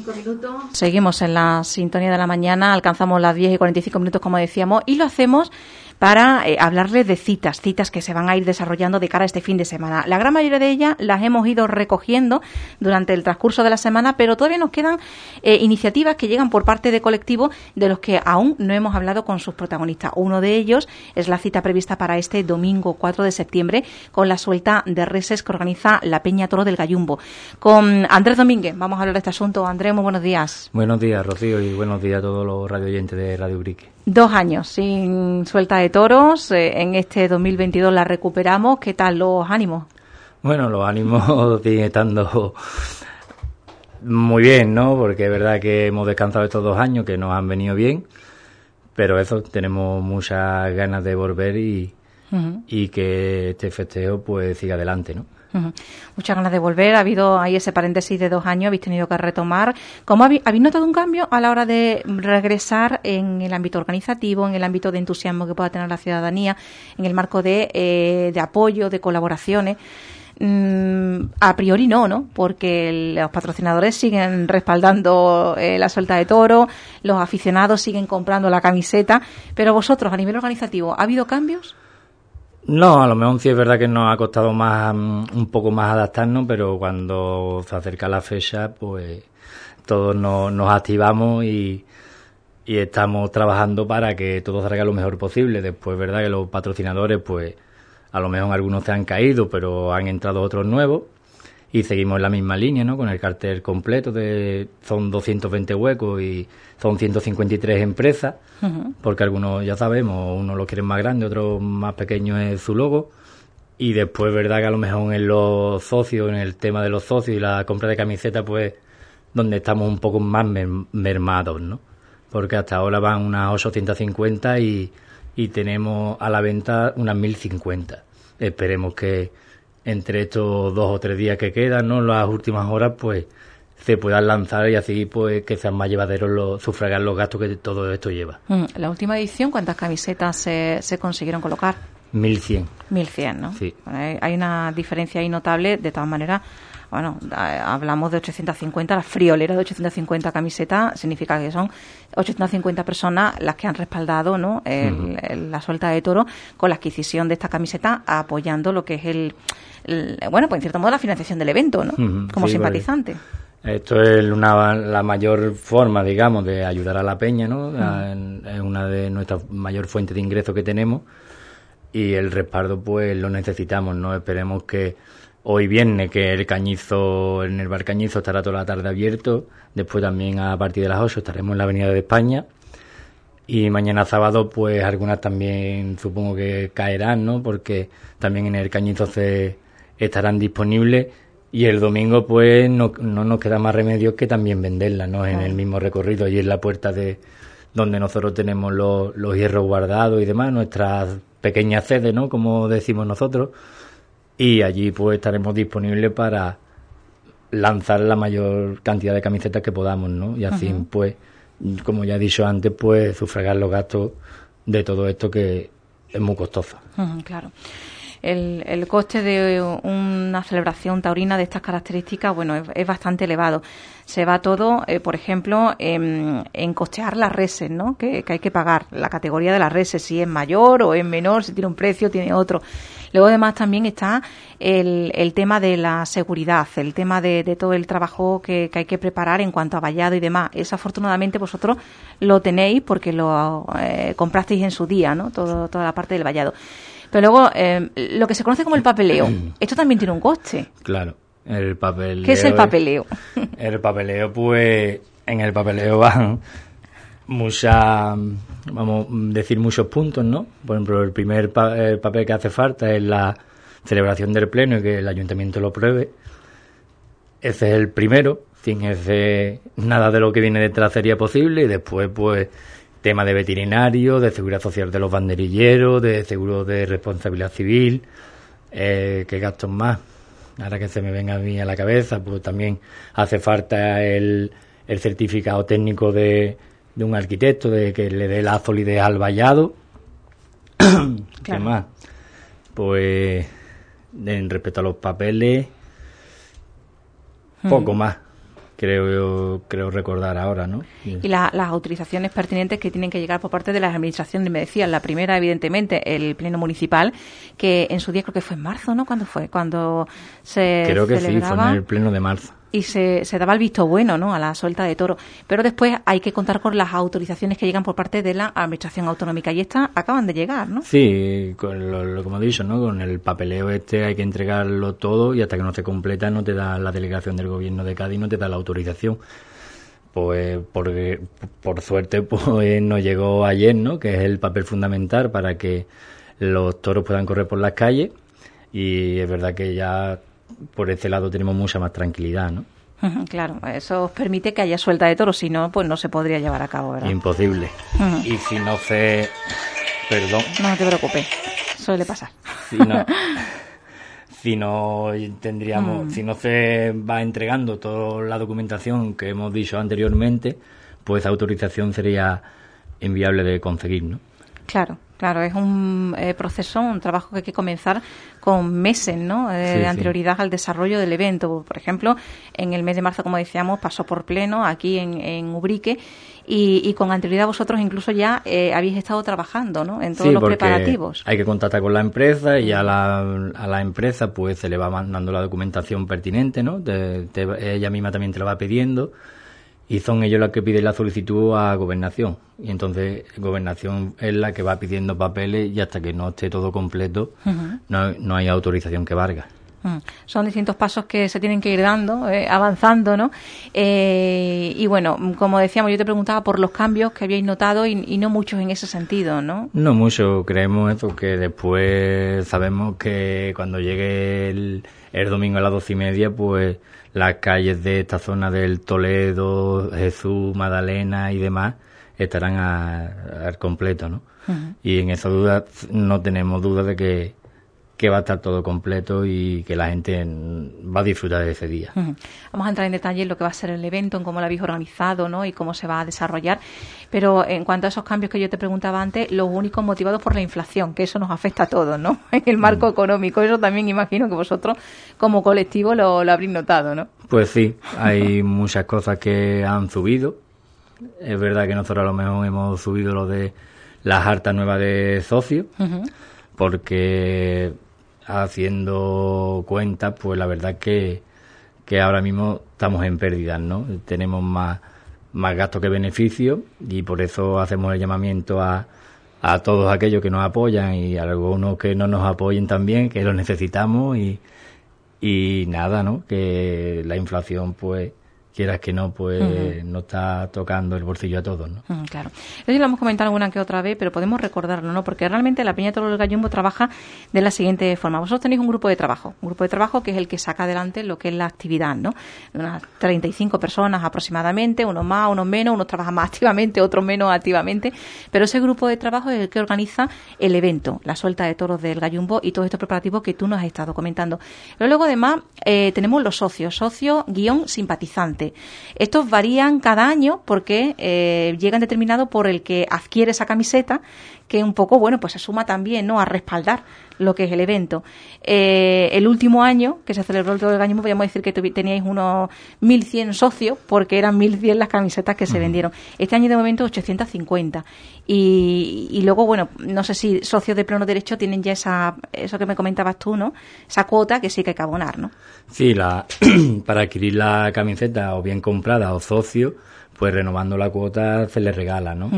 45 minutos. Seguimos en la sintonía de la mañana, alcanzamos las 10 y 45 minutos, como decíamos, y lo hacemos para hablarles de citas que se van a ir desarrollando de cara a este fin de semana. La gran mayoría de ellas las hemos ido recogiendo durante el transcurso de la semana, pero todavía nos quedan iniciativas que llegan por parte de colectivos de los que aún no hemos hablado con sus protagonistas. Uno de ellos es la cita prevista para este domingo 4 de septiembre con la suelta de reses que organiza la Peña Toro del Gallumbo. Con Andrés Domínguez vamos a hablar de este asunto. Andrés, muy buenos días. Buenos días, Rocío, y buenos días a todos los radioyentes de Radio Ubrique. 2 años sin suelta de toros, en este 2022 la recuperamos. ¿Qué tal los ánimos? Bueno, los ánimos siguen estando muy bien, ¿no? Porque es verdad que hemos descansado estos 2 años que nos han venido bien, pero eso, tenemos muchas ganas de volver y que este festejo pues siga adelante, ¿no? Muchas ganas de volver. Ha habido ahí ese paréntesis de 2 años, habéis tenido que retomar. ¿Cómo habéis notado un cambio a la hora de regresar en el ámbito organizativo, en el ámbito de entusiasmo que pueda tener la ciudadanía, en el marco de apoyo, de colaboraciones? A priori no, porque los patrocinadores siguen respaldando la suelta de toro, los aficionados siguen comprando la camiseta, pero vosotros, a nivel organizativo, ¿ha habido cambios? No, a lo mejor sí es verdad que nos ha costado más, un poco más adaptarnos, pero cuando se acerca la fecha, pues todos nos activamos y estamos trabajando para que todo salga lo mejor posible. Después es verdad que los patrocinadores, pues a lo mejor algunos se han caído, pero han entrado otros nuevos y seguimos en la misma línea, ¿no? Con el cartel completo, son 220 huecos y son 153 empresas, porque algunos ya sabemos, unos lo quieren más grande, otros más pequeños es su logo, y después verdad que a lo mejor en los socios, en el tema de los socios y la compra de camisetas, pues donde estamos un poco más mermados, ¿no? Porque hasta ahora van unas 850 y tenemos a la venta unas 1050. Esperemos que entre estos 2 o 3 días que quedan, ¿no?, las últimas horas, pues se puedan lanzar y así pues que sean más llevaderos sufragar los gastos que todo esto lleva. La última edición, ¿cuántas camisetas se consiguieron colocar? 1100. 1100, ¿no? Sí. Bueno, hay una diferencia ahí notable. De todas maneras, bueno, hablamos de 850, la friolera de 850 camisetas significa que son 850 personas las que han respaldado, ¿no?, la suelta de toro con la adquisición de esta camiseta, apoyando lo que es bueno, pues en cierto modo la financiación del evento, ¿no? Como simpatizante. Esto es la mayor forma, digamos, de ayudar a la peña, ¿no? Es una de nuestras mayores fuentes de ingresos que tenemos y el respaldo pues lo necesitamos, ¿no? Esperemos que hoy viernes, que el Cañizo, en el Bar Cañizo estará toda la tarde abierto, después también a partir de las 8 estaremos en la Avenida de España y mañana sábado pues algunas también supongo que caerán, ¿no? Porque también en el Cañizo estarán disponibles y el domingo pues no nos queda más remedio que también venderlas, ¿no? En el mismo recorrido y en la puerta de donde nosotros tenemos los hierros guardados y demás, nuestras pequeñas sedes, ¿no?, como decimos nosotros, y allí pues estaremos disponibles para lanzar la mayor cantidad de camisetas que podamos, ¿no? Y así pues, como ya he dicho antes, pues sufragar los gastos de todo esto que es muy costoso. Claro. El coste de una celebración taurina de estas características, bueno, es bastante elevado. Se va todo, por ejemplo, en costear las reses, ¿no?, que hay que pagar. La categoría de las reses, si es mayor o es menor, si tiene un precio, tiene otro. Luego, además, también está el tema de la seguridad, el tema de todo el trabajo que hay que preparar en cuanto a vallado y demás. Eso, afortunadamente, vosotros lo tenéis porque lo comprasteis en su día, ¿no?, toda la parte del vallado. Pero luego, lo que se conoce como el papeleo, esto también tiene un coste. Claro, el papeleo. ¿Qué es el papeleo? El papeleo, pues, en el papeleo van vamos a decir, muchos puntos, ¿no? Por ejemplo, el primer papel que hace falta es la celebración del pleno y que el ayuntamiento lo apruebe. Ese es el primero, sin ese nada de lo que viene detrás sería posible. Y después, pues, tema de veterinario, de seguridad social de los banderilleros, de seguro de responsabilidad civil, ¿qué gastos más? Ahora que se me venga a mí a la cabeza, pues también hace falta el certificado técnico de un arquitecto, de que le dé la solidez al vallado. Claro. ¿Qué más? Pues, en respecto a los papeles, poco más. creo recordar ahora, ¿no? Y las autorizaciones pertinentes que tienen que llegar por parte de las administraciones, me decían, la primera, evidentemente, el Pleno Municipal, que en su día creo que fue en marzo, ¿no? ¿Cuándo fue? Cuando se creo que celebraba, sí, fue en el Pleno de marzo. Y se daba el visto bueno, ¿no?, a la suelta de toros. Pero después hay que contar con las autorizaciones que llegan por parte de la Administración Autonómica. Y estas acaban de llegar, ¿no? Sí, con lo como he dicho, ¿no? Con el papeleo hay que entregarlo todo y hasta que no se completa no te da la delegación del Gobierno de Cádiz, no te da la autorización. Pues por suerte pues nos llegó ayer, ¿no?, que es el papel fundamental para que los toros puedan correr por las calles, y es verdad que ya por ese lado tenemos mucha más tranquilidad, ¿no? Claro, eso os permite que haya suelta de toros, si no, pues no se podría llevar a cabo, ¿verdad? Imposible. Y si no se... Perdón. No te preocupes, suele pasar. Si no tendríamos, si no se va entregando toda la documentación que hemos dicho anteriormente, pues esa autorización sería inviable de conseguir, ¿no? Claro, es un proceso, un trabajo que hay que comenzar con meses, ¿no?, de anterioridad al desarrollo del evento. Por ejemplo, en el mes de marzo, como decíamos, pasó por pleno aquí en Ubrique, y con anterioridad vosotros incluso ya habéis estado trabajando, ¿no?, en todos los preparativos. Hay que contactar con la empresa y a la empresa pues se le va mandando la documentación pertinente, ¿no? Ella misma también te lo va pidiendo. Y son ellos los que piden la solicitud a Gobernación. Y entonces Gobernación es la que va pidiendo papeles, y hasta que no esté todo completo no hay autorización que valga. Son distintos pasos que se tienen que ir dando, avanzando, ¿no? Y bueno, como decíamos, yo te preguntaba por los cambios que habíais notado y no muchos en ese sentido, ¿no? No mucho, creemos eso, que después sabemos que cuando llegue el domingo a las 12:30, pues las calles de esta zona del Toledo, Jesús, Magdalena y demás estarán al completo, ¿no? Y en esa duda no tenemos duda de que va a estar todo completo y que la gente va a disfrutar de ese día. Vamos a entrar en detalle en lo que va a ser el evento, en cómo lo habéis organizado, ¿no?, y cómo se va a desarrollar. Pero en cuanto a esos cambios que yo te preguntaba antes, los únicos motivados por la inflación, que eso nos afecta a todos, ¿no?, en el marco económico. Eso también imagino que vosotros como colectivo lo habréis notado, ¿no? Pues sí, hay muchas cosas que han subido. Es verdad que nosotros a lo mejor hemos subido lo de las hartas nuevas de socios, porque haciendo cuentas, pues la verdad que ahora mismo estamos en pérdidas, ¿no? Tenemos más gastos que beneficios, y por eso hacemos el llamamiento a todos aquellos que nos apoyan y a algunos que no nos apoyen también, que los necesitamos, y nada, ¿no? Que la inflación, pues quieras que no, pues no está tocando el bolsillo a todos, ¿no? Claro. Eso sí lo hemos comentado alguna que otra vez, pero podemos recordarlo, ¿no? Porque realmente la Peña de Toros del Gallumbo trabaja de la siguiente forma. Vosotros tenéis un grupo de trabajo que es el que saca adelante lo que es la actividad, ¿no? Unas 35 personas aproximadamente, unos más, unos menos, unos trabajan más activamente, otros menos activamente, pero ese grupo de trabajo es el que organiza el evento, la suelta de toros del Gallumbo y todos estos preparativos que tú nos has estado comentando. Pero luego, además, tenemos los socios-simpatizantes. Estos varían cada año porque llegan determinados por el que adquiere esa camiseta, que un poco, bueno, pues se suma también, ¿no?, a respaldar lo que es el evento. El último año que se celebró el Toro del Gallumbo, podríamos decir que teníais unos 1.100 socios, porque eran 1.100 las camisetas que se vendieron. Este año de momento 850. Y luego, bueno, no sé si socios de pleno derecho tienen ya eso que me comentabas tú, ¿no?, esa cuota que sí que hay que abonar, ¿no? Sí, para adquirir la camiseta, o bien comprada o socio, pues renovando la cuota se les regala, ¿no?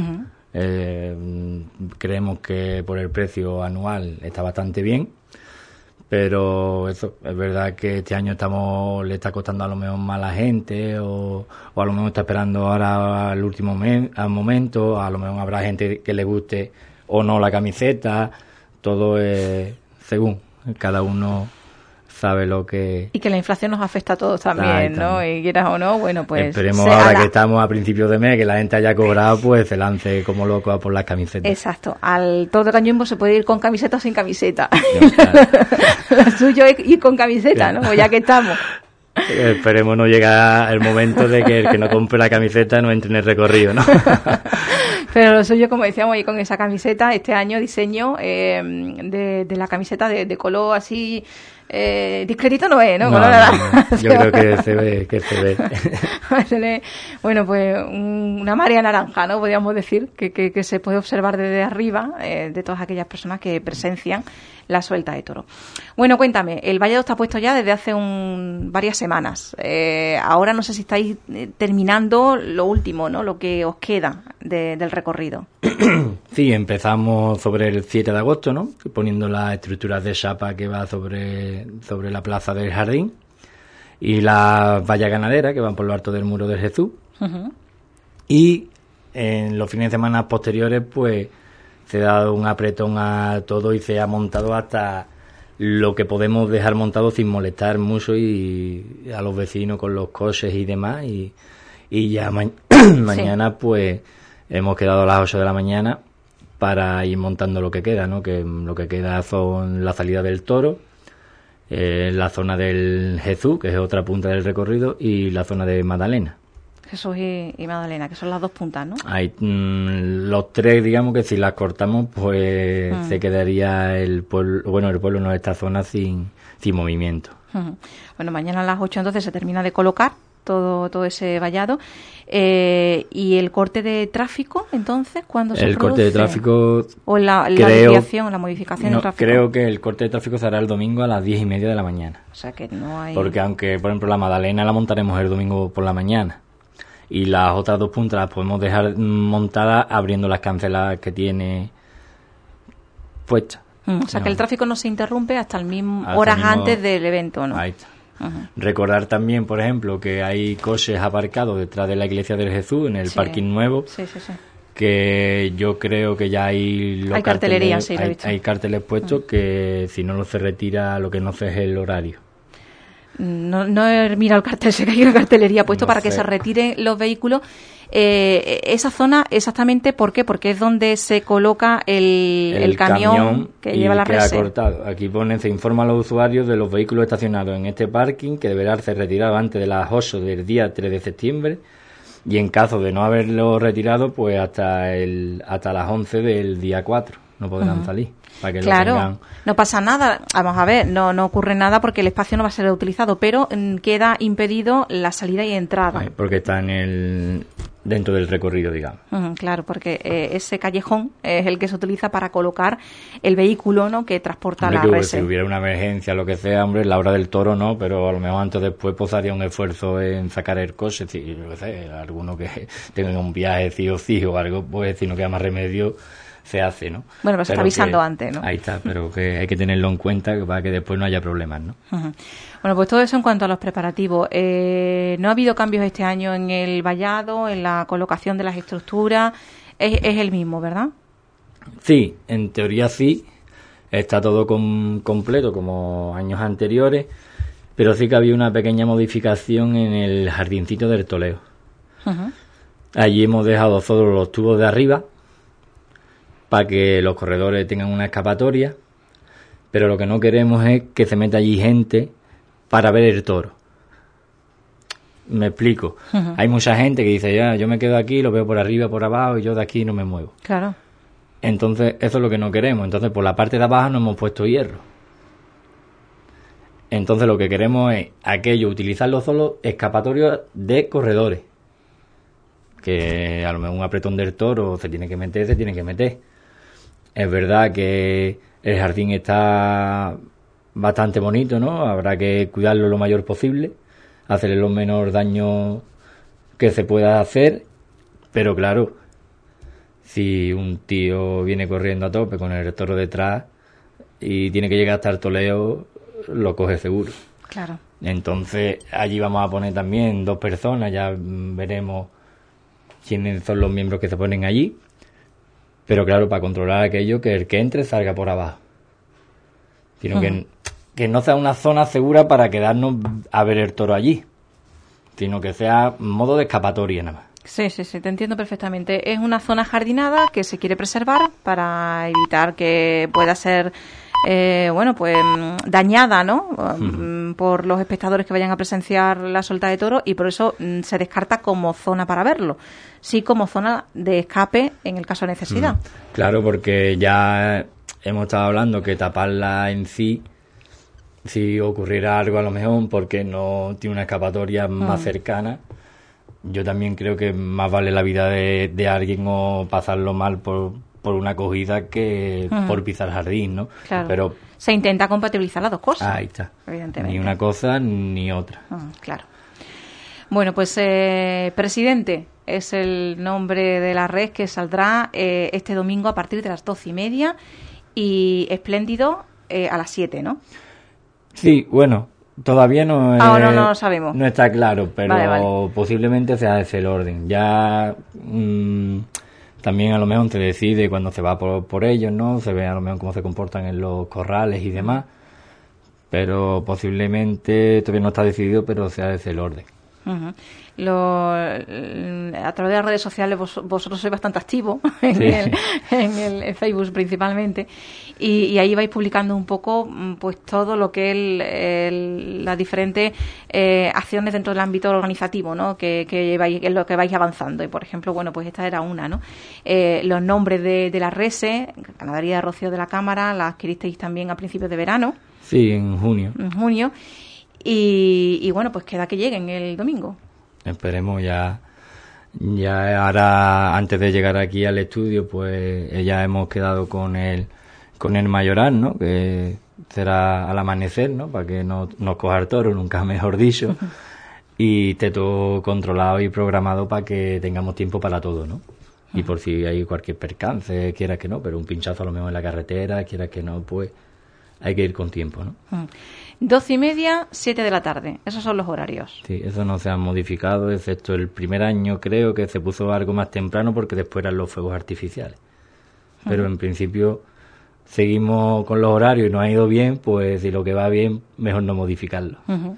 Creemos que por el precio anual está bastante bien, pero eso es verdad que este año le está costando a lo mejor más a la gente, o a lo mejor está esperando ahora al último momento, a lo mejor habrá gente que le guste o no la camiseta. Todo es según cada uno sabe lo que... Y que la inflación nos afecta a todos también, ¿no? Y quieras o no, bueno, pues... Esperemos ahora que estamos a principios de mes, que la gente haya cobrado, pues se lance como loco a por las camisetas. Exacto. Al Toro del Gallumbo se puede ir con camiseta o sin camiseta. Claro. Lo suyo es ir con camiseta, ¿no? Pues ya que estamos. Esperemos no llegar el momento de que el que no compre la camiseta no entre en el recorrido, ¿no? Pero lo suyo, como decíamos ahí con esa camiseta, este año diseño de la camiseta de color así discretito no es, ¿no? No, yo creo que se ve. Bueno, pues una marea naranja, ¿no? Podríamos decir que se puede observar desde arriba de todas aquellas personas que presencian la suelta de toro. Bueno, cuéntame, el vallado está puesto ya desde hace varias semanas. Ahora no sé si estáis terminando lo último, ¿no? Lo que os queda del recorrido. Sí, empezamos sobre el 7 de agosto, ¿no? Poniendo las estructuras de chapa que va sobre la plaza del jardín y las vallas ganaderas que van por lo alto del muro de Jesús. Uh-huh. Y en los fines de semana posteriores, pues se ha dado un apretón a todo y se ha montado hasta lo que podemos dejar montado sin molestar mucho y a los vecinos con los coches y demás. Y ya mañana, pues hemos quedado a las 8 de la mañana para ir montando lo que queda, ¿no? Que lo que queda son la salida del toro, la zona del Jesús, que es otra punta del recorrido, y la zona de Magdalena. Jesús y Magdalena, que son las dos puntas, ¿no? Hay los tres, digamos que si las cortamos, pues se quedaría el pueblo no, esta zona sin movimiento. Bueno, mañana a las 8 entonces se termina de colocar todo ese vallado. ¿Y el corte de tráfico, entonces, cuándo se produce? El corte de tráfico... ¿O la desviación, la modificación del tráfico? Creo que el corte de tráfico será el domingo a las 10:30 de la mañana. O sea que no hay... Porque aunque, por ejemplo, la Magdalena la montaremos el domingo por la mañana y las otras dos puntas las podemos dejar montadas abriendo las canceladas que tiene puestas. O sea que el tráfico no se interrumpe hasta horas antes del evento, ¿no? Ahí está. Uh-huh. Recordar también, por ejemplo, que hay coches aparcados detrás de la iglesia del Jesús en el parking nuevo. Sí. Que yo creo que ya hay cartelería, sí, hay carteles puestos que si no se retira, lo que no sé es el horario. No he mirado el cartel, sé que hay una cartelería puesto para que se retiren los vehículos. Esa zona, exactamente, ¿por qué? Porque es donde se coloca el camión que lleva la rese. Cortado. Aquí se informa a los usuarios de los vehículos estacionados en este parking que deberán ser retirados antes de las 8 del día 3 de septiembre y en caso de no haberlo retirado, pues hasta las 11 del día 4 no podrán salir. Para que claro, no pasa nada, vamos a ver, no ocurre nada porque el espacio no va a ser utilizado, pero queda impedido la salida y entrada. Porque está dentro del recorrido, digamos. Claro, porque ese callejón es el que se utiliza para colocar el vehículo, ¿no?, que transporta la res. Si hubiera una emergencia, lo que sea, hombre, la hora del toro no, pero a lo mejor antes o después pues haría un esfuerzo en sacar el coche, si, yo qué sé, alguno que tenga un viaje sí o sí o algo, pues si no queda más remedio se hace, ¿no? Bueno, pero se está avisando antes, ¿no? Ahí está, pero que hay que tenerlo en cuenta para que después no haya problemas, ¿no? Bueno, pues todo eso en cuanto a los preparativos. ¿No ha habido cambios este año en el vallado, en la colocación de las estructuras? Es el mismo, ¿verdad? Sí, en teoría sí. Está todo completo como años anteriores, pero sí que había una pequeña modificación en el jardincito del Toleo. Allí hemos dejado solo los tubos de arriba, para que los corredores tengan una escapatoria, pero lo que no queremos es que se meta allí gente para ver el toro. Me explico. Hay mucha gente que dice, ya, yo me quedo aquí, lo veo por arriba, por abajo, y yo de aquí no me muevo. Claro. Entonces, eso es lo que no queremos. Entonces, por la parte de abajo no hemos puesto hierro. Entonces, lo que queremos es utilizarlo solo escapatorios de corredores. Que a lo mejor un apretón del toro se tiene que meter. Es verdad que el jardín está bastante bonito, ¿no? Habrá que cuidarlo lo mayor posible, hacerle los menor daño que se pueda hacer, pero claro, si un tío viene corriendo a tope con el toro detrás y tiene que llegar hasta el toleo, lo coge seguro. Claro. Entonces, allí vamos a poner también 2 personas, ya veremos quiénes son los miembros que se ponen allí. Pero claro, para controlar aquello, que el que entre salga por abajo. Sino que no sea una zona segura para quedarnos a ver el toro allí. Sino que sea modo de escapatoria nada más. Sí, te entiendo perfectamente. Es una zona jardinada que se quiere preservar para evitar que pueda ser, dañada, ¿no? Por los espectadores que vayan a presenciar la solta de toros, y por eso se descarta como zona para verlo, sí como zona de escape en el caso de necesidad. Claro, porque ya hemos estado hablando que taparla en sí, si ocurriera algo a lo mejor porque no tiene una escapatoria más cercana, yo también creo que más vale la vida de alguien o pasarlo mal por una acogida que por pisar jardín, ¿no? Claro. Pero se intenta compatibilizar las dos cosas. Ahí está. Evidentemente. Ni una cosa ni otra. Claro. Bueno, pues Presidente es el nombre de la red que saldrá este domingo a partir de las 12:30 y Espléndido a las 7, ¿no? Sí, bueno, todavía no lo sabemos. No está claro, pero vale. posiblemente sea ese el orden. Ya también a lo mejor se decide cuando se va por ellos, ¿no? Se ve a lo mejor cómo se comportan en los corrales y demás, pero posiblemente todavía no está decidido, pero sea ese el orden. A través de las redes sociales vosotros sois bastante activos en el Facebook principalmente, y ahí vais publicando un poco pues todo lo que es las diferentes acciones dentro del ámbito organizativo, ¿no? que lleváis, en lo que vais avanzando. Y por ejemplo, bueno, pues esta era una, ¿no? Los nombres de las reses, Ganadería de Rocío de la Cámara, la adquiristeis también a principios de verano. Sí, en junio. Y bueno, pues queda que lleguen el domingo. Esperemos ya ahora, antes de llegar aquí al estudio, pues ya hemos quedado con el mayoral, ¿no? Que será al amanecer, ¿no? Para que no nos coja el toro, nunca mejor dicho. Y esté todo controlado y programado para que tengamos tiempo para todo, ¿no? Y por si hay cualquier percance, quiera que no, pero un pinchazo a lo mejor en la carretera, quiera que no, pues hay que ir con tiempo, ¿no? 12:30, 7 de la tarde. Esos son los horarios. Sí, eso no se ha modificado, excepto el primer año creo que se puso algo más temprano porque después eran los fuegos artificiales. Pero en principio seguimos con los horarios y nos ha ido bien, pues si lo que va bien, mejor no modificarlo.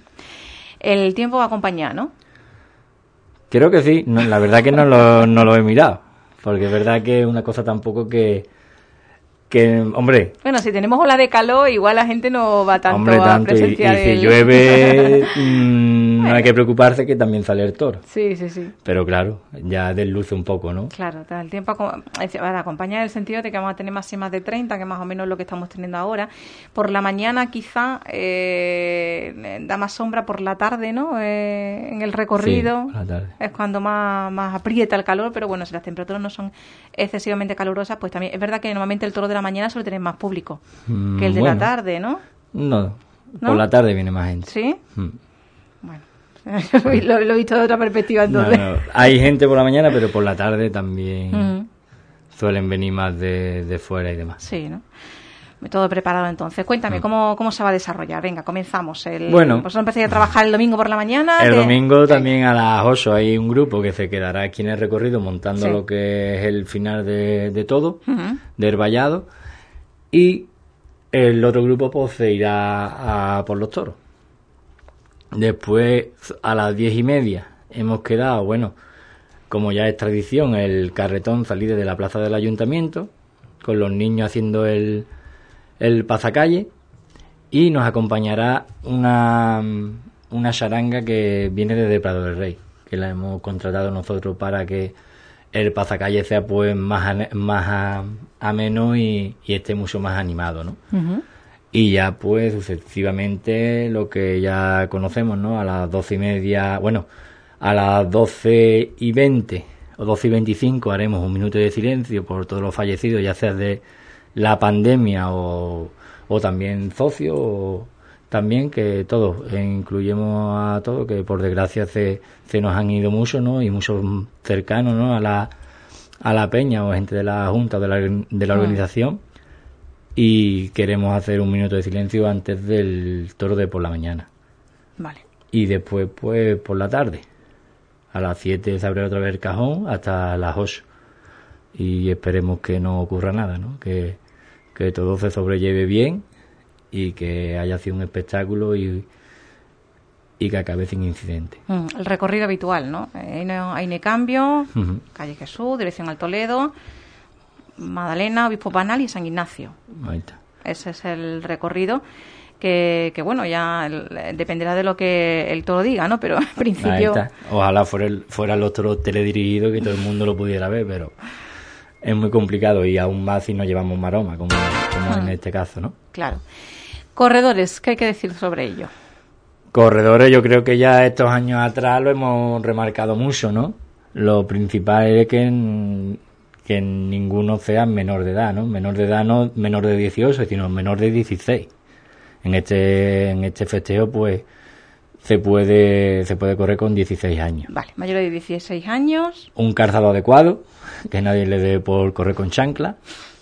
El tiempo va a acompañar, ¿no? Creo que sí, la verdad que no lo he mirado, porque es verdad que es una cosa tampoco que hombre... Bueno, si tenemos ola de calor, igual la gente no va tanto a presenciar. Y si llueve, no hay que preocuparse, que también sale el toro. Sí. Pero claro, ya desluce un poco, ¿no? Claro, el tiempo acompaña en el sentido de que vamos a tener máximas de 30, que más o menos es lo que estamos teniendo ahora. Por la mañana quizá da más sombra, por la tarde, ¿no? En el recorrido sí, por la tarde. Es cuando más aprieta el calor, pero bueno, si las temperaturas no son excesivamente calurosas, pues también es verdad que normalmente el toro de la mañana suele tener más público que el de la tarde, ¿no? No, por la tarde viene más gente. ¿Sí? Bueno, lo he visto de otra perspectiva entonces. No. Hay gente por la mañana, pero por la tarde también suelen venir más de fuera y demás. Sí, ¿no? Todo preparado entonces. Cuéntame, ¿cómo se va a desarrollar? Venga, comenzamos. ¿Vosotros empezáis a trabajar el domingo por la mañana? El domingo también a las 8 hay un grupo que se quedará aquí en el recorrido montando lo que es el final de todo, del vallado, y el otro grupo pues se irá por los toros. Después, a las 10:30 hemos quedado, bueno, como ya es tradición, el carretón salir desde la plaza del ayuntamiento, con los niños haciendo el pasacalle, y nos acompañará una charanga que viene desde Prado del Rey, que la hemos contratado nosotros para que el pasacalle sea pues más ameno y esté mucho más animado, ¿no? Y ya pues sucesivamente lo que ya conocemos, ¿no? A las 12:30, bueno, a las 12:20 o 12:25 haremos un minuto de silencio por todos los fallecidos, ya sea de la pandemia o también socios, o también que todos, incluyemos a todos, que por desgracia se nos han ido muchos, ¿no? Y muchos cercanos, ¿no? A la peña o gente de la junta o de la organización. Y queremos hacer un minuto de silencio antes del toro de por la mañana. Vale. Y después, pues, por la tarde. A las 7 se abre otra vez el cajón hasta las 8. Y esperemos que no ocurra nada, ¿no? Que todo se sobrelleve bien y que haya sido un espectáculo y y que acabe sin incidente. El recorrido habitual, ¿no? Hay no cambio, Uh-huh. calle Jesús, dirección al Toledo, Magdalena, Obispo Panal y San Ignacio. Ahí está. Ese es el recorrido que bueno, ya dependerá de lo que el toro diga, ¿no? Pero en principio... Ahí está. Ojalá fueran los toros teledirigidos, que todo el mundo lo pudiera ver, pero es muy complicado y aún más si no llevamos maroma, como en este caso, ¿no? Claro. Corredores, ¿qué hay que decir sobre ello? Corredores, yo creo que ya estos años atrás lo hemos remarcado mucho, ¿no? Lo principal es que ninguno sea menor de edad, ¿no? Menor de edad no menor de 18, sino menor de 16. En este festejo, pues, se puede correr con 16 años. Vale, mayor de 16 años. Un calzado adecuado, que nadie le dé por correr con chancla.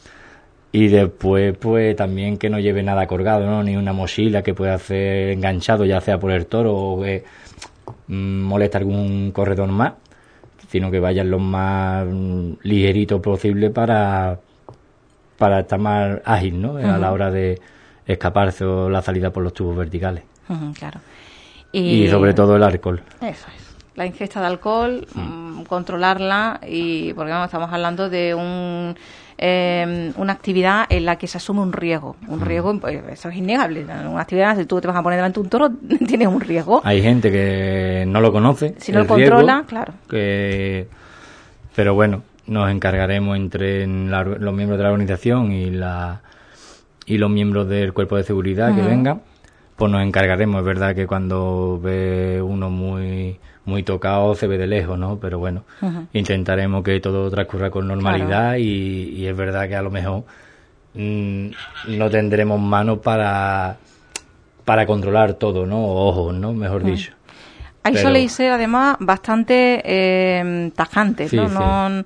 Y después, pues, también que no lleve nada colgado, ¿no? Ni una mochila que pueda hacer enganchado, ya sea por el toro o que moleste algún corredor más, sino que vayan lo más ligerito posible para estar más ágil, ¿no? A la hora de escaparse o la salida por los tubos verticales. Claro. Y sobre todo el alcohol. Eso es. La ingesta de alcohol, controlarla, y porque vamos, estamos hablando de una actividad en la que se asume un riesgo. Un riesgo, pues, eso es innegable. Una actividad, si tú te vas a poner delante de un toro, tienes un riesgo. Hay gente que no lo conoce. Si no lo controla, claro. Pero bueno, nos encargaremos entre los miembros de la organización y los miembros del cuerpo de seguridad que vengan, pues nos encargaremos. Es verdad que cuando ve uno muy muy tocado se ve de lejos, ¿no? Pero bueno, intentaremos que todo transcurra con normalidad. Claro. Y es verdad que a lo mejor no tendremos manos para controlar todo, ¿no? O ojos, ¿no? Mejor dicho. Ahí soléis ser además bastante tajantes, ¿no? Sí. No,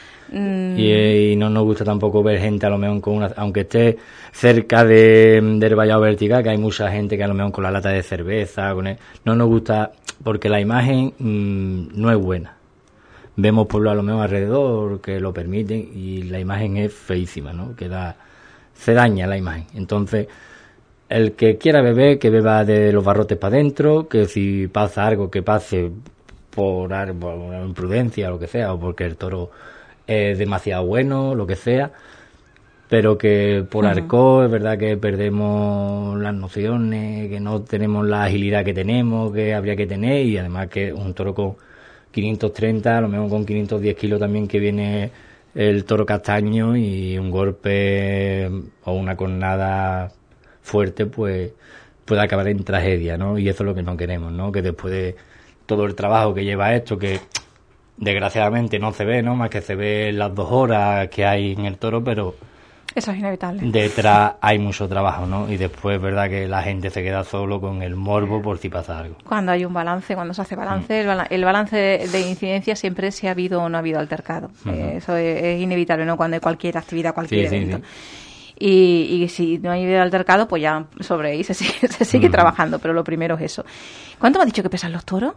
y no nos gusta tampoco ver gente a lo mejor aunque esté cerca del vallado vertical, que hay mucha gente que a lo mejor con la lata de cerveza, no nos gusta porque la imagen no es buena. Vemos pueblos a lo mejor alrededor que lo permiten y la imagen es feísima, ¿no? Se daña la imagen. Entonces, el que quiera beber, que beba de los barrotes para adentro, que si pasa algo, que pase por imprudencia o lo que sea, o porque el toro es demasiado bueno, lo que sea, pero que por alcohol es verdad que perdemos las nociones, que no tenemos la agilidad que tenemos, que habría que tener, y además que un toro con 530, a lo mejor con 510 kilos también, que viene el toro castaño, y un golpe o una cornada fuerte pues puede acabar en tragedia, ¿no? Y eso es lo que no queremos, ¿no? Que después de todo el trabajo que lleva esto, que desgraciadamente no se ve, ¿no? Más que se ve las 2 horas que hay en el toro, pero eso es inevitable. Detrás hay mucho trabajo, ¿no? Y después es verdad que la gente se queda solo con el morbo por si pasa algo. Cuando hay un balance, cuando se hace balance, el balance de incidencia siempre si ha habido o no ha habido altercado. Eso es inevitable, ¿no? Cuando hay cualquier actividad, cualquier evento. Sí. Y si no hay habido altercado, pues ya sobre ahí se sigue trabajando, pero lo primero es eso. ¿Cuánto me has dicho que pesan los toros?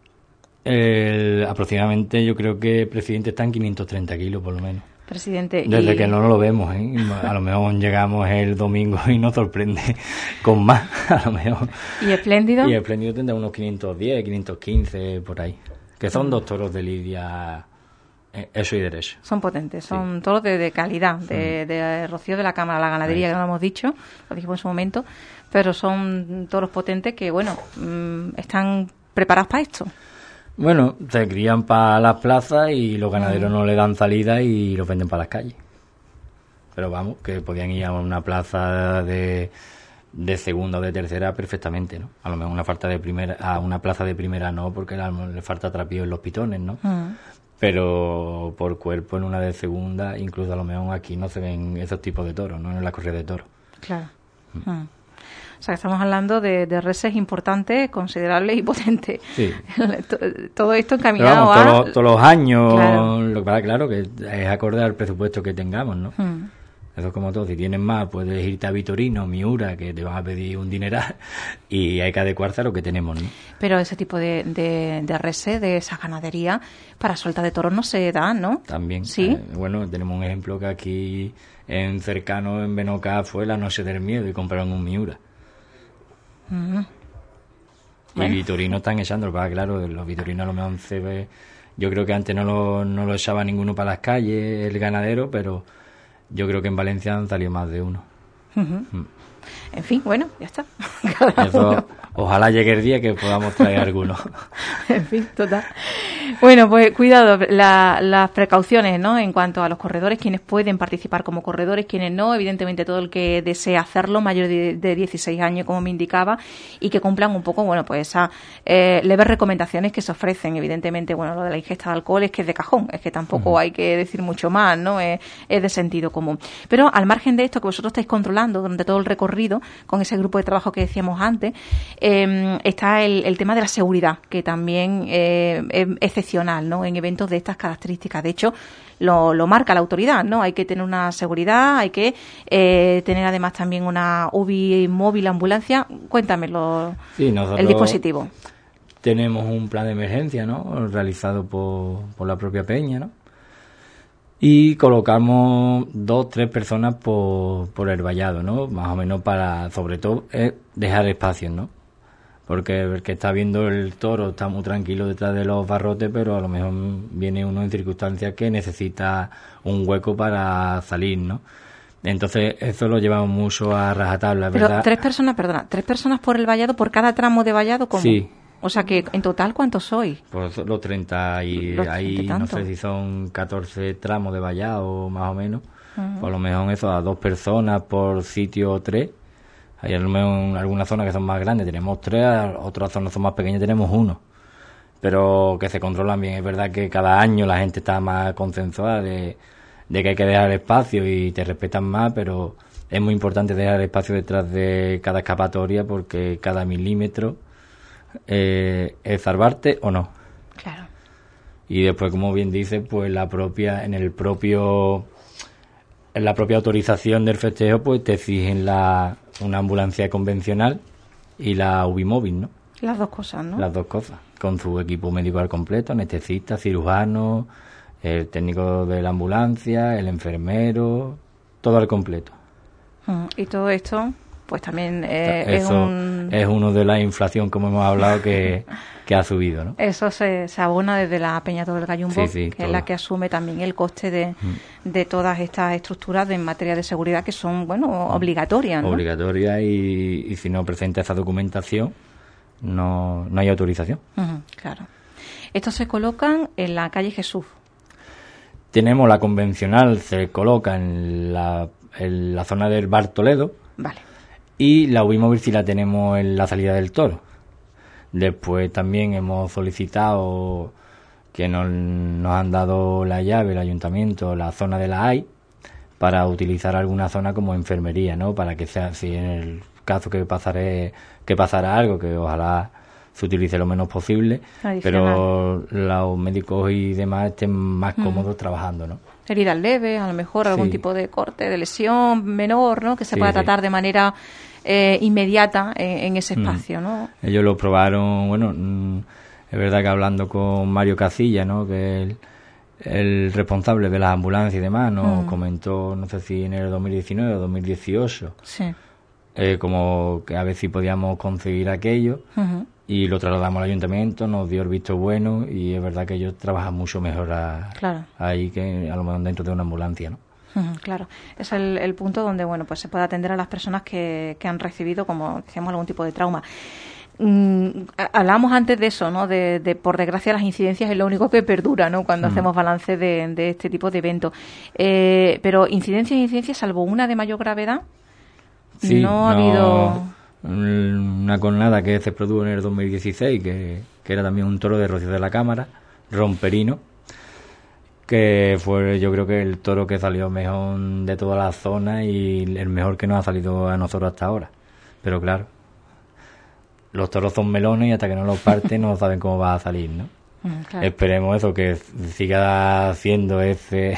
Aproximadamente, yo creo que el presidente está en 530 kilos por lo menos. Presidente. Desde que no lo vemos, ¿eh? A lo mejor llegamos el domingo y nos sorprende con más, a lo mejor. ¿Y Espléndido? Y Espléndido tendrá unos 510, 515 por ahí. Que son 2 toros de lidia, eso y derecho. Son potentes, son toros de calidad, de Rocío de la Cámara de la Ganadería, que no lo hemos dicho, lo dijimos en su momento, pero son toros potentes que, bueno, están preparados para esto. Bueno, se crían para las plazas y los ganaderos no le dan salida y los venden para las calles. Pero vamos, que podían ir a una plaza de segunda o de tercera perfectamente, ¿no? A lo mejor a una plaza de primera no, porque le falta trapío en los pitones, ¿no? Pero por cuerpo en una de segunda, incluso a lo mejor aquí no se ven esos tipos de toros, ¿no? En la corrida de toros. Claro. O sea, que estamos hablando de reses importantes, considerables y potentes. Sí. Todo esto encaminado vamos, todos los años, lo que pasa, claro, que es acorde al presupuesto que tengamos, ¿no? Eso es como todo. Si tienes más, puedes irte a Vitorino, Miura, que te van a pedir un dineral, y hay que adecuarse a lo que tenemos, ¿no? Pero ese tipo de reses, de esa ganadería, para suelta de toros no se da, ¿no? También. Sí. Bueno, tenemos un ejemplo que aquí en Benocá fue la Noche del Miedo y compraron un Miura. Bueno. Y vitorinos están echándolo, claro, los vitorinos a lo mejor se ve. Yo creo que antes no lo echaba ninguno para las calles, el ganadero, pero yo creo que en Valencia han salido más de uno. En fin, bueno, ya está. Eso, ojalá llegue el día que podamos traer algunos. En fin, total. Bueno, pues cuidado, las precauciones, ¿no? En cuanto a los corredores, quienes pueden participar como corredores, quienes no, evidentemente todo el que desee hacerlo, mayor de 16 años, como me indicaba, y que cumplan un poco, bueno, pues esas leves recomendaciones que se ofrecen. Evidentemente, bueno, lo de la ingesta de alcohol es que es de cajón, es que tampoco hay que decir mucho más, ¿no? Es de sentido común. Pero al margen de esto que vosotros estáis controlando durante todo el recorrido, con ese grupo de trabajo que decíamos antes, está el tema de la seguridad, que también es excepcional, ¿no? En eventos de estas características. De hecho, lo marca la autoridad, ¿no? Hay que tener una seguridad, hay que tener además también una UBI móvil, ambulancia. Cuéntame el dispositivo. Tenemos un plan de emergencia, ¿no? Realizado por la propia peña, ¿no? Y colocamos 2-3 personas por el vallado, ¿no? Más o menos para, sobre todo, dejar espacios, ¿no? Porque el que está viendo el toro está muy tranquilo detrás de los barrotes, pero a lo mejor viene uno en circunstancias que necesita un hueco para salir, ¿no? Entonces, eso lo llevamos mucho a rajatabla, ¿verdad? Pero 3 personas por el vallado, por cada tramo de vallado, ¿cómo? Sí. O sea que, ¿en total cuántos sois? Pues los 30 y ahí, no sé si son 14 tramos de vallado más o menos. Por lo menos eso, a 2 personas por sitio 3. Hay a lo mejor en algunas zonas que son más grandes tenemos 3, otras zonas son más pequeñas tenemos 1. Pero que se controlan bien. Es verdad que cada año la gente está más consensuada de que hay que dejar espacio y te respetan más, pero es muy importante dejar espacio detrás de cada escapatoria porque cada milímetro es salvarte o no. Claro. Y después, como bien dice, pues en la propia autorización del festejo, pues te exigen una ambulancia convencional y la UBI móvil, ¿no? Las dos cosas, ¿no? Las dos cosas, con su equipo médico al completo, anestesista, cirujano, el técnico de la ambulancia, el enfermero, todo al completo. Y todo esto, pues también es uno de la inflación, como hemos hablado, que ha subido, ¿no? Eso se abona desde la Peña Toro del Gallumbo, sí, que es la que asume también el coste de todas estas estructuras en materia de seguridad que son, bueno, obligatorias, ¿no? Obligatorias y si no presenta esa documentación, no hay autorización. Claro. Estos se colocan en la calle Jesús. Tenemos la convencional, se coloca en la zona del Bar Toledo. Vale. Y la UBI móvil sí la tenemos en la salida del toro. Después también hemos solicitado que nos han dado la llave, el ayuntamiento, la zona de la AI, para utilizar alguna zona como enfermería, ¿no? Para que sea, si en el caso que pasara algo, que ojalá se utilice lo menos posible, pero los médicos y demás estén más cómodos trabajando, ¿no? Heridas leves, a lo mejor algún tipo de corte, de lesión menor, ¿no? Que se pueda tratar de manera inmediata en ese espacio, ¿no? Ellos lo probaron, bueno, es verdad que hablando con Mario Casilla, ¿no? Que es el responsable de las ambulancias y demás, nos comentó, no sé si en el 2019 o 2018, como que a ver si podíamos conseguir aquello, y lo trasladamos al ayuntamiento, nos dio el visto bueno, y es verdad que ellos trabajan mucho mejor ahí que a lo mejor dentro de una ambulancia, ¿no? Claro, es el punto donde, bueno, pues se puede atender a las personas que han recibido, como decíamos, algún tipo de trauma. Hablábamos antes de eso, ¿no? De por desgracia las incidencias es lo único que perdura, ¿no? Cuando hacemos balance de este tipo de eventos. Pero incidencias, salvo una de mayor gravedad, no ha habido... Una cornada que se produjo en el 2016, que era también un toro de Rocío de la Cámara, romperino, que fue, yo creo que el toro que salió mejor de toda la zona y el mejor que nos ha salido a nosotros hasta ahora. Pero claro, los toros son melones y hasta que no los parten no saben cómo va a salir, ¿no? Claro. Esperemos eso, que siga siendo ese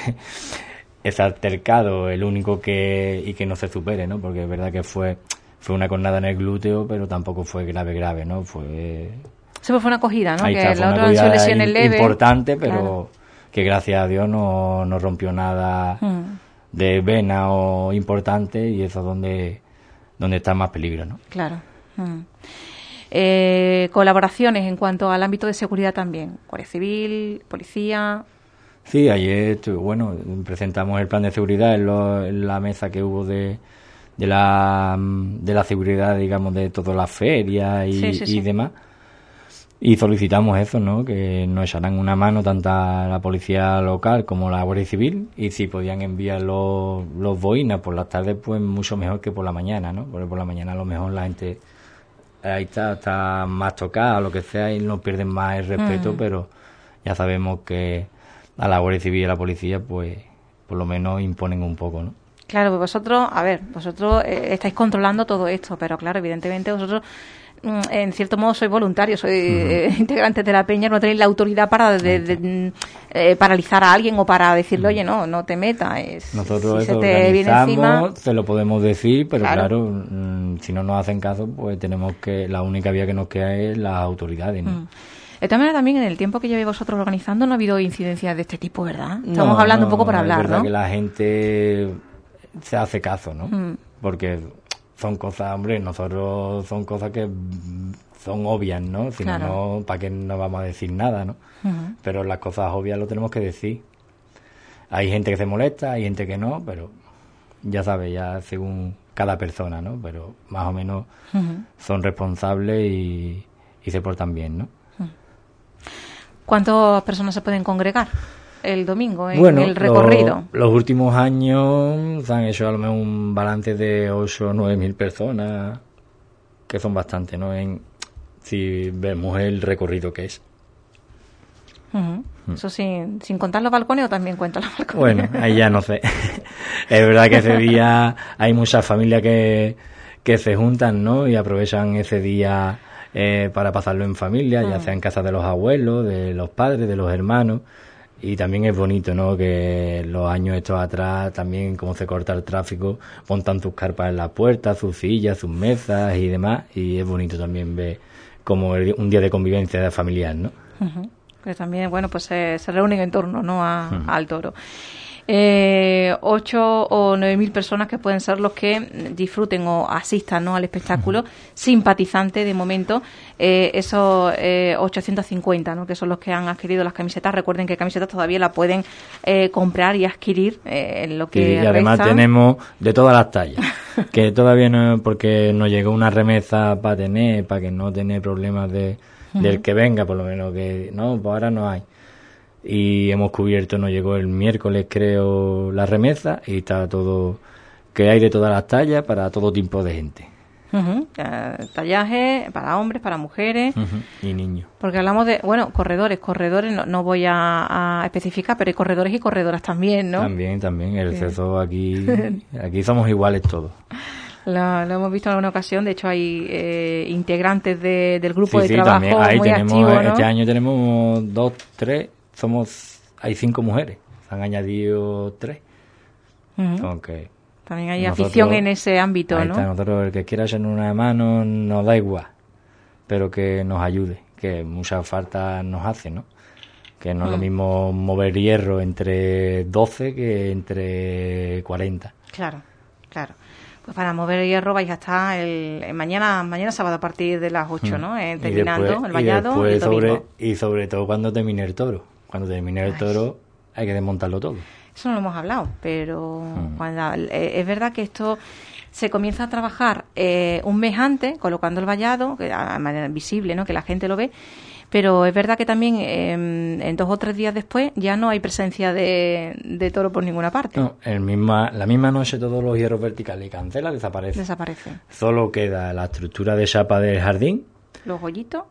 altercado el único y que no se supere, ¿no? Porque es verdad que fue una cornada en el glúteo, pero tampoco fue grave, ¿no? Fue una acogida, ¿no? Ahí que está, la otra han sido lesiones leves. Importante, pero que gracias a Dios no rompió nada de vena o importante, y eso es donde está más peligro, ¿no? Claro. colaboraciones en cuanto al ámbito de seguridad también, Guardia Civil, policía. Sí, ayer, presentamos el plan de seguridad en la mesa que hubo de la seguridad, digamos, de todas las ferias y demás. Y solicitamos eso, ¿no? Que nos echarán una mano tanto a la policía local como la Guardia Civil, y si podían enviar los boinas por las tardes, pues mucho mejor que por la mañana, ¿no? Porque por la mañana a lo mejor la gente ahí está más tocada, lo que sea, y nos pierden más el respeto, pero ya sabemos que a la Guardia Civil y a la policía, pues por lo menos imponen un poco, ¿no? Claro, pues vosotros estáis controlando todo esto, pero claro, evidentemente vosotros en cierto modo sois voluntarios, sois integrantes de la peña, no tenéis la autoridad para paralizar a alguien o para decirle, oye, no te metas. Nosotros si eso se te viene encima, organizamos, se lo podemos decir, pero claro, si no nos hacen caso, pues tenemos que, la única vía que nos queda es las autoridades, ¿no? De todas maneras, también en el tiempo que llevéis vosotros organizando no ha hablado incidencias de este tipo, ¿verdad? Estamos hablando un poco por hablar, es verdad, ¿no? que la gente se hace caso, ¿no? Porque son cosas, hombre, nosotros son cosas que son obvias, ¿no? Si no, ¿para qué no vamos a decir nada, no? Pero las cosas obvias lo tenemos que decir. Hay gente que se molesta, hay gente que no, pero ya sabes, ya según cada persona, ¿no? Pero más o menos son responsables y se portan bien, ¿no? ¿Cuántas personas se pueden congregar el domingo en el recorrido? Los últimos años se han hecho a lo mejor un balance de 8 o 9 mil personas, que son bastante, ¿no? Si vemos el recorrido que es. Eso sin contar los balcones, o también cuentan los balcones. Bueno, ahí ya no sé. Es verdad que ese día hay muchas familias que se juntan, ¿no? Y aprovechan ese día para pasarlo en familia, ya sea en casa de los abuelos, de los padres, de los hermanos. Y también es bonito, ¿no? Que los años estos atrás, también como se corta el tráfico, montan sus carpas en las puertas, sus sillas, sus mesas y demás. Y es bonito también ver como un día de convivencia familiar, ¿no? Que también, bueno, pues se reúnen en torno, ¿no? Al toro. 8 o 9 mil personas que pueden ser los que disfruten o asistan, ¿no? Al espectáculo, simpatizantes de momento, esos 850, ¿no? Que son los que han adquirido las camisetas. Recuerden que camisetas todavía la pueden comprar y adquirir en lo que y además restan. Tenemos de todas las tallas, que todavía no, porque nos llegó una remesa para que no tener problemas del que venga, por lo menos, que no, pues ahora no hay. Y hemos cubierto, nos llegó el miércoles, creo, la remesa, y está todo, que hay de todas las tallas para todo tipo de gente. Tallaje para hombres, para mujeres y niños. Porque hablamos de, bueno, corredores no voy a especificar, pero hay corredores y corredoras también, ¿no? También, el CESO aquí somos iguales todos. Lo hemos visto en alguna ocasión. De hecho hay integrantes del grupo de trabajo también. Ahí muy tenemos, activo, ¿no? Este año tenemos hay 5 mujeres, se han añadido 3. Aunque también hay afición en ese ámbito, ahí ¿no? Está, nosotros, el que quiera echarnos una mano nos da igual, pero que nos ayude, que mucha falta nos hace, ¿no? Que no es lo mismo mover hierro entre 12 que entre 40. Claro. Pues para mover hierro vais a estar mañana sábado a partir de las 8, ¿no? Terminando el vallado y el domingo. Y sobre todo cuando termine el toro. Cuando termine el toro hay que desmontarlo todo. Eso no lo hemos hablado, pero es verdad que esto se comienza a trabajar un mes antes, colocando el vallado, que de manera visible, ¿no? Que la gente lo ve. Pero es verdad que también en 2 o 3 días después ya no hay presencia de toro por ninguna parte. No, la misma noche todos los hierros verticales y cancela desaparecen. Solo queda la estructura de chapa del jardín. Los hoyitos.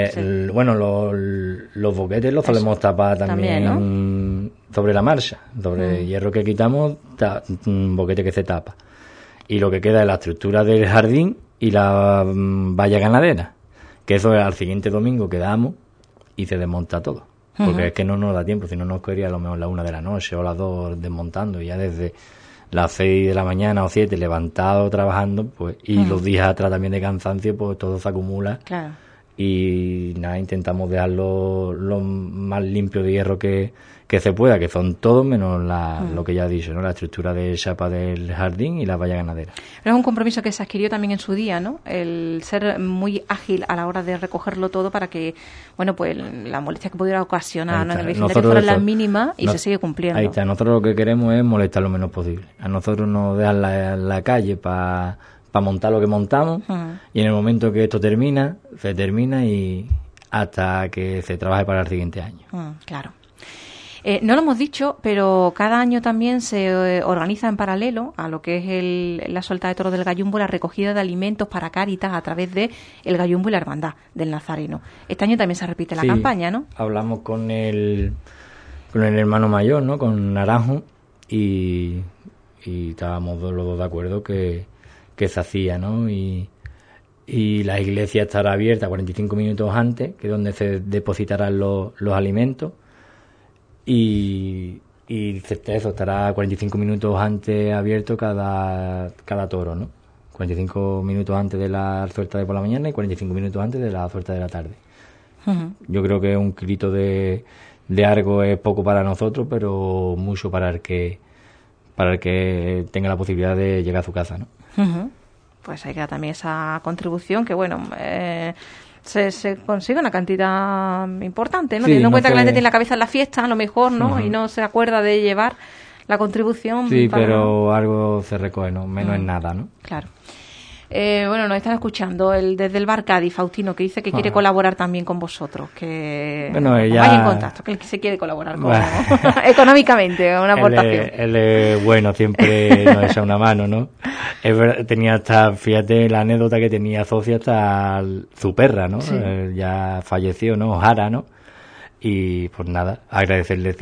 Los boquetes los solemos tapar también, ¿no? Sobre la marcha. Sobre el hierro que quitamos, un boquete que se tapa. Y lo que queda es la estructura del jardín y la valla ganadera. Que eso al siguiente domingo quedamos y se desmonta todo. Porque es que no nos da tiempo, si no nos quedaría a lo mejor la 1 de la noche o las 2 desmontando, y ya desde las 6 de la mañana o 7 levantado trabajando, pues, y los días atrás también de cansancio, pues todo se acumula. Claro. y nada, intentamos dejarlo lo más limpio de hierro que se pueda, que son todos menos lo que ya he dicho, ¿no? La estructura de chapa del jardín y la valla ganadera. Pero es un compromiso que se adquirió también en su día, ¿no? El ser muy ágil a la hora de recogerlo todo para que, bueno, pues la molestia que pudiera ocasionar, ¿no?, en el vecindario fuera la mínima y se sigue cumpliendo. Ahí está, nosotros lo que queremos es molestar lo menos posible. A nosotros nos dejan la calle para montar lo que montamos y en el momento que esto termina, se termina y hasta que se trabaje para el siguiente año. Claro. No lo hemos dicho, pero cada año también se organiza en paralelo a lo que es la suelta de toros del Gallumbo, la recogida de alimentos para Cáritas a través de el Gallumbo y la Hermandad del Nazareno. Este año también se repite la campaña, ¿no? Hablamos con el hermano mayor, ¿no?, con Naranjo, y estábamos los dos de acuerdo que se hacía, ¿no? Y la iglesia estará abierta 45 minutos antes, que es donde se depositarán los alimentos. Y eso estará 45 minutos antes abierto cada toro, ¿no? 45 minutos antes de la suelta de por la mañana y 45 minutos antes de la suelta de la tarde. Yo creo que un kilito de algo es poco para nosotros, pero mucho para el que tenga la posibilidad de llegar a su casa, ¿no? Pues hay que dar también esa contribución que, bueno, se consigue una cantidad importante, ¿no? Teniendo en cuenta que la gente tiene la cabeza en la fiesta, a lo mejor, ¿no? Y no se acuerda de llevar la contribución. Sí, pero algo se recoge, ¿no? Menos es nada, ¿no? Claro. Bueno, nos están escuchando desde el Bar Cádiz, Faustino, que dice que quiere colaborar también con vosotros, que vaya en contacto, que él se quiere colaborar económicamente, una aportación. Él es bueno, siempre nos echa una mano, ¿no? Es verdad, tenía hasta, fíjate la anécdota que tenía socia hasta su perra, ¿no? Sí. Ya falleció, ¿no? Jara, ¿no? Y pues nada, agradecerle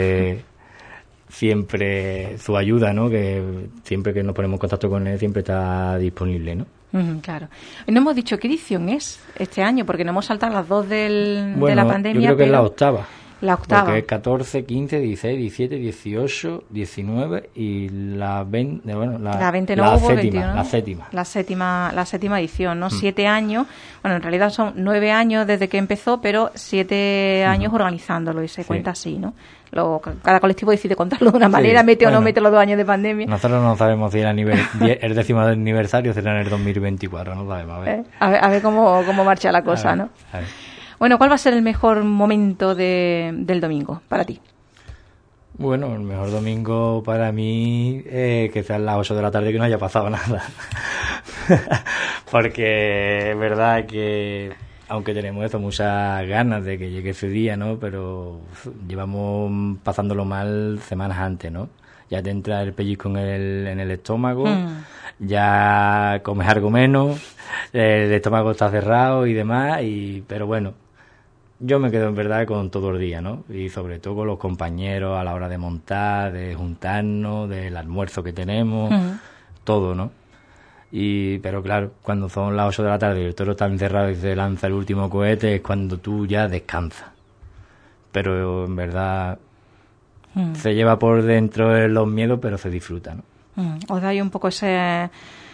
siempre su ayuda, ¿no? Que siempre que nos ponemos en contacto con él siempre está disponible, ¿no? Claro. No hemos dicho qué edición es este año, porque no hemos saltado las dos de la pandemia. Yo creo que es la octava. La octava. Porque es 14, 15, 16, 17, 18, 19 y la 20, bueno, la 20 no hubo, séptima, 21, la séptima edición, ¿no? 7 años, bueno, en realidad son 9 años desde que empezó, pero 7 años organizándolo y se cuenta así, ¿no? Cada colectivo decide contarlo de una manera, mete o no mete los 2 años de pandemia. Nosotros no sabemos si el 10º aniversario será en el 2024, no sabemos, a ver cómo marcha la cosa, ¿no? A ver. Bueno, ¿cuál va a ser el mejor momento del domingo para ti? Bueno, el mejor domingo para mí que sean las 8 de la tarde, que no haya pasado nada. Porque es verdad que, aunque tenemos muchas ganas de que llegue ese día, ¿no? Pero llevamos pasándolo mal semanas antes, ¿no? Ya te entra el pellizco en el estómago, ya comes algo menos, el estómago está cerrado y demás, pero bueno, yo me quedo en verdad con todo el día, ¿no? Y sobre todo con los compañeros a la hora de montar, de juntarnos, del almuerzo que tenemos, todo, ¿no? Pero claro, cuando son las 8 de la tarde y el toro está encerrado y se lanza el último cohete, es cuando tú ya descansas. Pero en verdad se lleva por dentro los miedos, pero se disfruta, ¿no? Os da ahí un poco ese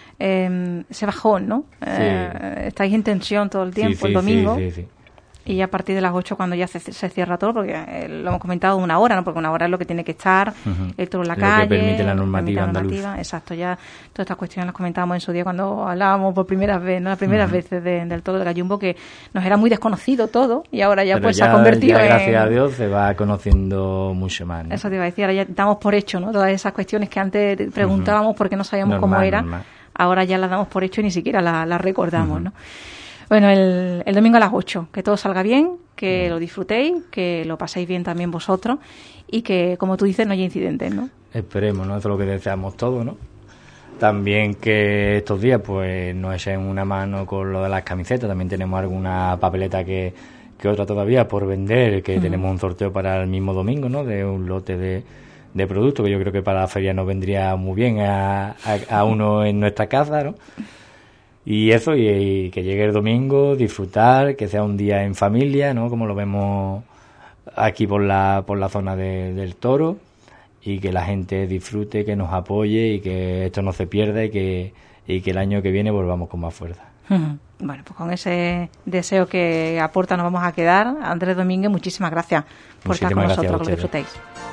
bajón, ¿no? Sí. Estáis en tensión todo el tiempo, el domingo. Sí. Y a partir de las 8 cuando ya se cierra todo, porque lo hemos comentado 1 hora, ¿no? Porque 1 hora es lo que tiene que estar, el toro en la calle. Lo que permite la normativa andaluza. Exacto, ya todas estas cuestiones las comentábamos en su día cuando hablábamos por primera vez, ¿no? Las primeras veces del toro del Gallumbo, que nos era muy desconocido todo y ahora ya pues se ha convertido en... gracias a Dios se va conociendo mucho más, ¿no? Eso te iba a decir, ahora ya damos por hecho, ¿no? Todas esas cuestiones que antes preguntábamos porque no sabíamos cómo era, ahora ya las damos por hecho y ni siquiera las recordamos, ¿no? Bueno, el domingo a las 8, que todo salga bien, que lo disfrutéis, que lo paséis bien también vosotros y que, como tú dices, no haya incidentes, ¿no? Esperemos, ¿no? Eso es lo que deseamos todos, ¿no? También que estos días pues nos echen una mano con lo de las camisetas. También tenemos alguna papeleta que otra todavía por vender, que tenemos un sorteo para el mismo domingo, ¿no? De un lote de productos que yo creo que para la feria nos vendría muy bien a uno en nuestra casa, ¿no? Y eso, y que llegue el domingo, disfrutar, que sea un día en familia, ¿no? Como lo vemos aquí por la zona del toro, y que la gente disfrute, que nos apoye y que esto no se pierda y que el año que viene volvamos con más fuerza. Bueno, pues con ese deseo que aporta nos vamos a quedar. Andrés Domínguez, muchísimas gracias por estar con nosotros, que lo disfrutéis.